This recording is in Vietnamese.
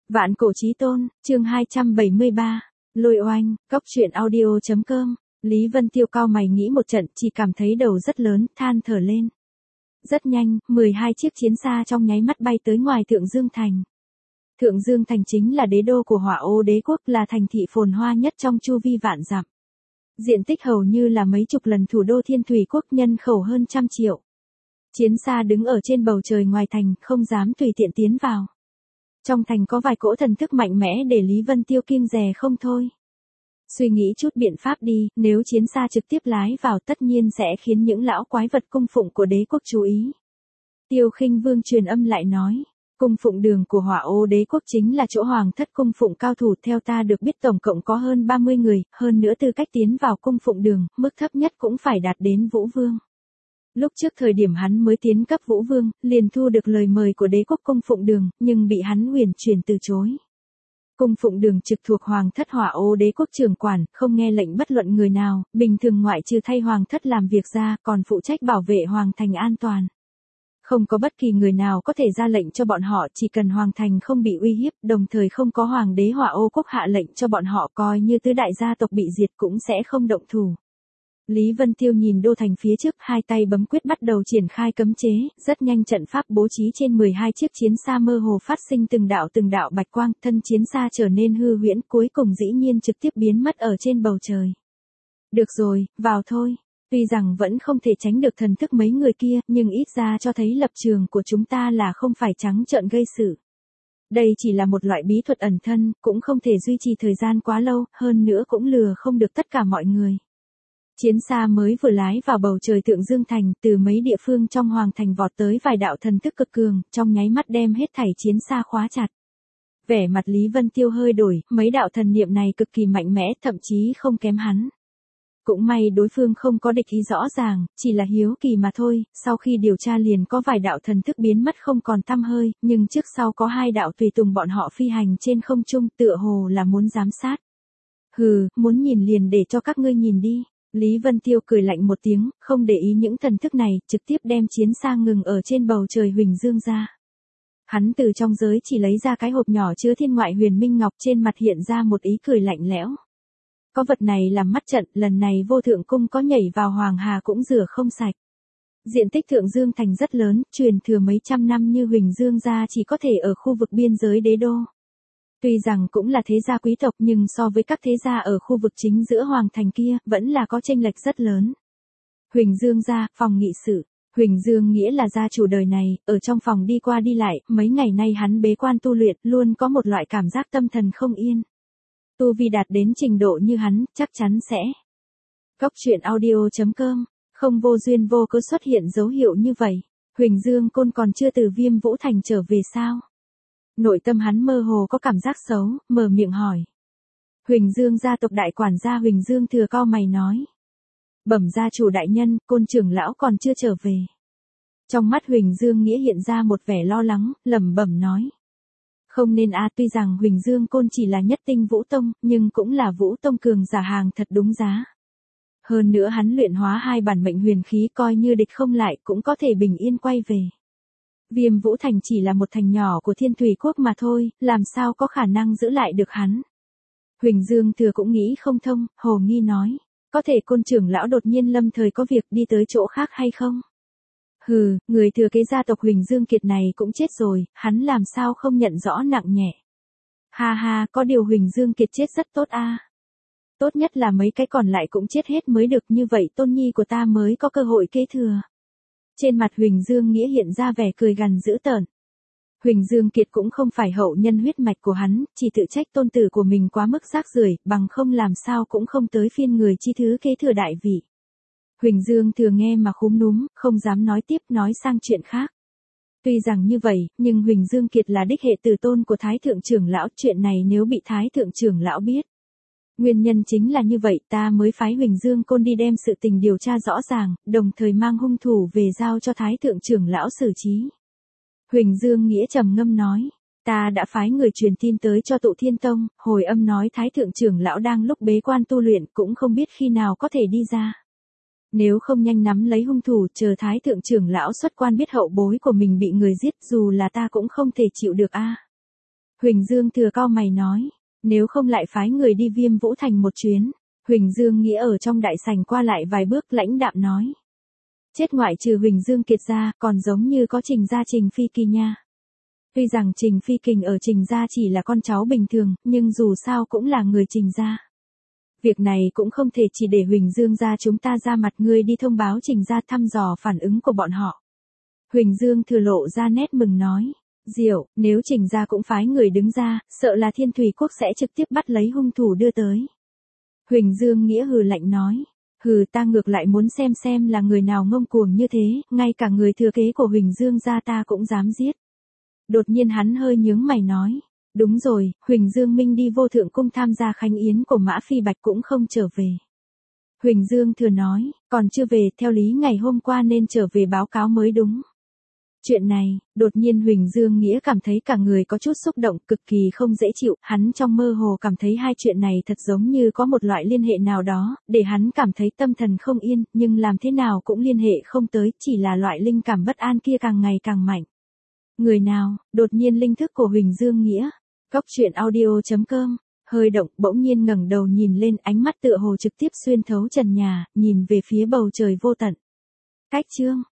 Vạn cổ chí tôn, chương 273. Lôi oanh, cốc truyện audio.com. Lý Vân Tiêu cau mày nghĩ một trận, chỉ cảm thấy đầu rất lớn, than thở lên. Rất nhanh, 12 chiếc chiến xa trong nháy mắt bay tới ngoài Thượng Dương Thành. Thượng Dương Thành chính là đế đô của Hỏa Ô Đế quốc, là thành thị phồn hoa nhất trong chu vi vạn dặm. Diện tích hầu như là mấy chục lần thủ đô Thiên Thủy quốc, nhân khẩu hơn 100 triệu. Chiến xa đứng ở trên bầu trời ngoài thành, không dám tùy tiện tiến vào. Trong thành có vài cỗ thần thức mạnh mẽ để Lý Vân Tiêu kiêng dè không thôi. Suy nghĩ chút biện pháp đi, nếu chiến xa trực tiếp lái vào tất nhiên sẽ khiến những lão quái vật cung phụng của đế quốc chú ý. Tiêu Khinh Vương truyền âm lại nói, cung phụng đường của Hỏa Ô Đế quốc chính là chỗ hoàng thất cung phụng cao thủ, theo ta được biết tổng cộng có hơn 30 người, hơn nữa tư cách tiến vào cung phụng đường, mức thấp nhất cũng phải đạt đến Vũ Vương. Lúc trước thời điểm hắn mới tiến cấp Vũ Vương, liền thu được lời mời của đế quốc cung phụng đường, nhưng bị hắn huyền chuyển từ chối. Cung phụng đường trực thuộc hoàng thất Hỏa Ô Đế quốc trưởng quản, không nghe lệnh bất luận người nào, bình thường ngoại trừ thay hoàng thất làm việc ra, còn phụ trách bảo vệ hoàng thành an toàn. Không có bất kỳ người nào có thể ra lệnh cho bọn họ, chỉ cần hoàng thành không bị uy hiếp, đồng thời không có hoàng đế Hỏa Ô quốc hạ lệnh cho bọn họ, coi như tứ đại gia tộc bị diệt cũng sẽ không động thủ. Lý Vân Tiêu nhìn đô thành phía trước, hai tay bấm quyết bắt đầu triển khai cấm chế, rất nhanh trận pháp bố trí trên 12 chiếc chiến xa mơ hồ phát sinh từng đạo bạch quang, thân chiến xa trở nên hư huyễn, cuối cùng dĩ nhiên trực tiếp biến mất ở trên bầu trời. Được rồi, vào thôi. Tuy rằng vẫn không thể tránh được thần thức mấy người kia, nhưng ít ra cho thấy lập trường của chúng ta là không phải trắng trợn gây sự. Đây chỉ là một loại bí thuật ẩn thân, cũng không thể duy trì thời gian quá lâu, hơn nữa cũng lừa không được tất cả mọi người. Chiến xa mới vừa lái vào bầu trời Thượng Dương Thành, từ mấy địa phương trong hoàng thành vọt tới vài đạo thần thức cực cường, trong nháy mắt đem hết thảy chiến xa khóa chặt. Vẻ mặt Lý Vân Tiêu hơi đổi, mấy đạo thần niệm này cực kỳ mạnh mẽ, thậm chí không kém hắn. Cũng may đối phương không có địch ý rõ ràng, chỉ là hiếu kỳ mà thôi, sau khi điều tra liền có vài đạo thần thức biến mất không còn tăm hơi, nhưng trước sau có hai đạo tùy tùng bọn họ phi hành trên không trung, tựa hồ là muốn giám sát. Hừ, muốn nhìn liền để cho các ngươi nhìn đi. Lý Vân Tiêu cười lạnh một tiếng, không để ý những thần thức này, trực tiếp đem chiến xa ngừng ở trên bầu trời Huỳnh Dương ra. Hắn từ trong giới chỉ lấy ra cái hộp nhỏ chứa thiên ngoại huyền minh ngọc, trên mặt hiện ra một ý cười lạnh lẽo. Có vật này làm mắt trận, lần này vô thượng cung có nhảy vào hoàng hà cũng rửa không sạch. Diện tích Thượng Dương Thành rất lớn, truyền thừa mấy trăm năm như Huỳnh Dương gia chỉ có thể ở khu vực biên giới đế đô. Tuy rằng cũng là thế gia quý tộc nhưng so với các thế gia ở khu vực chính giữa hoàng thành kia, vẫn là có chênh lệch rất lớn. Huỳnh Dương gia, phòng nghị sự. Huỳnh Dương nghĩa là gia chủ đời này, ở trong phòng đi qua đi lại, mấy ngày nay hắn bế quan tu luyện, luôn có một loại cảm giác tâm thần không yên. Tu vi đạt đến trình độ như hắn, chắc chắn sẽ. Cốc truyện audio.com, không vô duyên vô cớ xuất hiện dấu hiệu như vậy. Huỳnh Dương Côn còn chưa từ Viêm Vũ Thành trở về sao? Nội tâm hắn mơ hồ có cảm giác xấu, mở miệng hỏi. Huỳnh Dương gia tộc đại quản gia Huỳnh Dương Thừa cau mày nói. Bẩm gia chủ đại nhân, Côn trưởng lão còn chưa trở về. Trong mắt Huỳnh Dương Nghĩa hiện ra một vẻ lo lắng, lẩm bẩm nói. Không nên tuy rằng Huỳnh Dương Côn chỉ là nhất tinh Vũ Tông, nhưng cũng là Vũ Tông cường giả hàng thật đúng giá. Hơn nữa hắn luyện hóa hai bản mệnh huyền khí, coi như địch không lại cũng có thể bình yên quay về. Viêm Vũ Thành chỉ là một thành nhỏ của Thiên Thủy quốc mà thôi, làm sao có khả năng giữ lại được hắn. Huỳnh Dương Thừa cũng nghĩ không thông, hồ nghi nói, có thể Côn trưởng lão đột nhiên lâm thời có việc đi tới chỗ khác hay không? Hừ, người thừa kế gia tộc Huỳnh Dương Kiệt này cũng chết rồi, hắn làm sao không nhận rõ nặng nhẹ. Ha ha, có điều Huỳnh Dương Kiệt chết rất tốt a. Tốt nhất là mấy cái còn lại cũng chết hết mới được, như vậy tôn nhi của ta mới có cơ hội kế thừa. Trên mặt Huỳnh Dương Nghĩa hiện ra vẻ cười gằn dữ tợn. Huỳnh Dương Kiệt cũng không phải hậu nhân huyết mạch của hắn, chỉ tự trách tôn tử của mình quá mức rác rưởi, bằng không làm sao cũng không tới phiên người chi thứ kế thừa đại vị. Huỳnh Dương Thừa nghe mà khúm núm, không dám nói tiếp, nói sang chuyện khác. Tuy rằng như vậy, nhưng Huỳnh Dương Kiệt là đích hệ tử tôn của Thái Thượng trưởng lão, chuyện này nếu bị Thái Thượng trưởng lão biết. Nguyên nhân chính là như vậy, ta mới phái Huỳnh Dương Côn đi đem sự tình điều tra rõ ràng, đồng thời mang hung thủ về giao cho Thái Thượng trưởng lão xử trí. Huỳnh Dương Nghĩa trầm ngâm nói, ta đã phái người truyền tin tới cho Tụ Thiên Tông, hồi âm nói Thái Thượng trưởng lão đang lúc bế quan tu luyện, cũng không biết khi nào có thể đi ra. Nếu không nhanh nắm lấy hung thủ, chờ Thái Thượng trưởng lão xuất quan biết hậu bối của mình bị người giết, dù là ta cũng không thể chịu được a. Huỳnh Dương Thừa cau mày nói, nếu không lại phái người đi Viêm Vũ Thành một chuyến. Huỳnh Dương Nghĩa ở trong đại sảnh qua lại vài bước lãnh đạm nói. Chết ngoại trừ Huỳnh Dương Kiệt ra, còn giống như có Trình gia Trình Phi Kỳ nha. Tuy rằng Trình Phi Kình ở Trình gia chỉ là con cháu bình thường, nhưng dù sao cũng là người Trình gia. Việc này cũng không thể chỉ để Huỳnh Dương gia chúng ta ra mặt, ngươi đi thông báo Trình gia thăm dò phản ứng của bọn họ. Huỳnh Dương Thừa lộ ra nét mừng nói. Diệu, nếu Trình gia cũng phái người đứng ra, sợ là Thiên Thủy Quốc sẽ trực tiếp bắt lấy hung thủ đưa tới. Huỳnh Dương Nghĩa hừ lạnh nói. Hừ, ta ngược lại muốn xem là người nào ngông cuồng như thế, ngay cả người thừa kế của Huỳnh Dương gia ta cũng dám giết. Đột nhiên hắn hơi nhướng mày nói. Đúng rồi, Huỳnh Dương Minh đi Vô Thượng Cung tham gia khánh yến của Mã Phi Bạch cũng không trở về. Huỳnh Dương Thừa nói, còn chưa về, theo lý ngày hôm qua nên trở về báo cáo mới đúng. Chuyện này, đột nhiên Huỳnh Dương Nghĩa cảm thấy cả người có chút xúc động, cực kỳ không dễ chịu, hắn trong mơ hồ cảm thấy hai chuyện này thật giống như có một loại liên hệ nào đó, để hắn cảm thấy tâm thần không yên, nhưng làm thế nào cũng liên hệ không tới, chỉ là loại linh cảm bất an kia càng ngày càng mạnh. Người nào, đột nhiên linh thức của Huỳnh Dương Nghĩa, Cóc Truyện Audio.com, hơi động, bỗng nhiên ngẩng đầu nhìn lên, ánh mắt tựa hồ trực tiếp xuyên thấu trần nhà, nhìn về phía bầu trời vô tận. Cách chương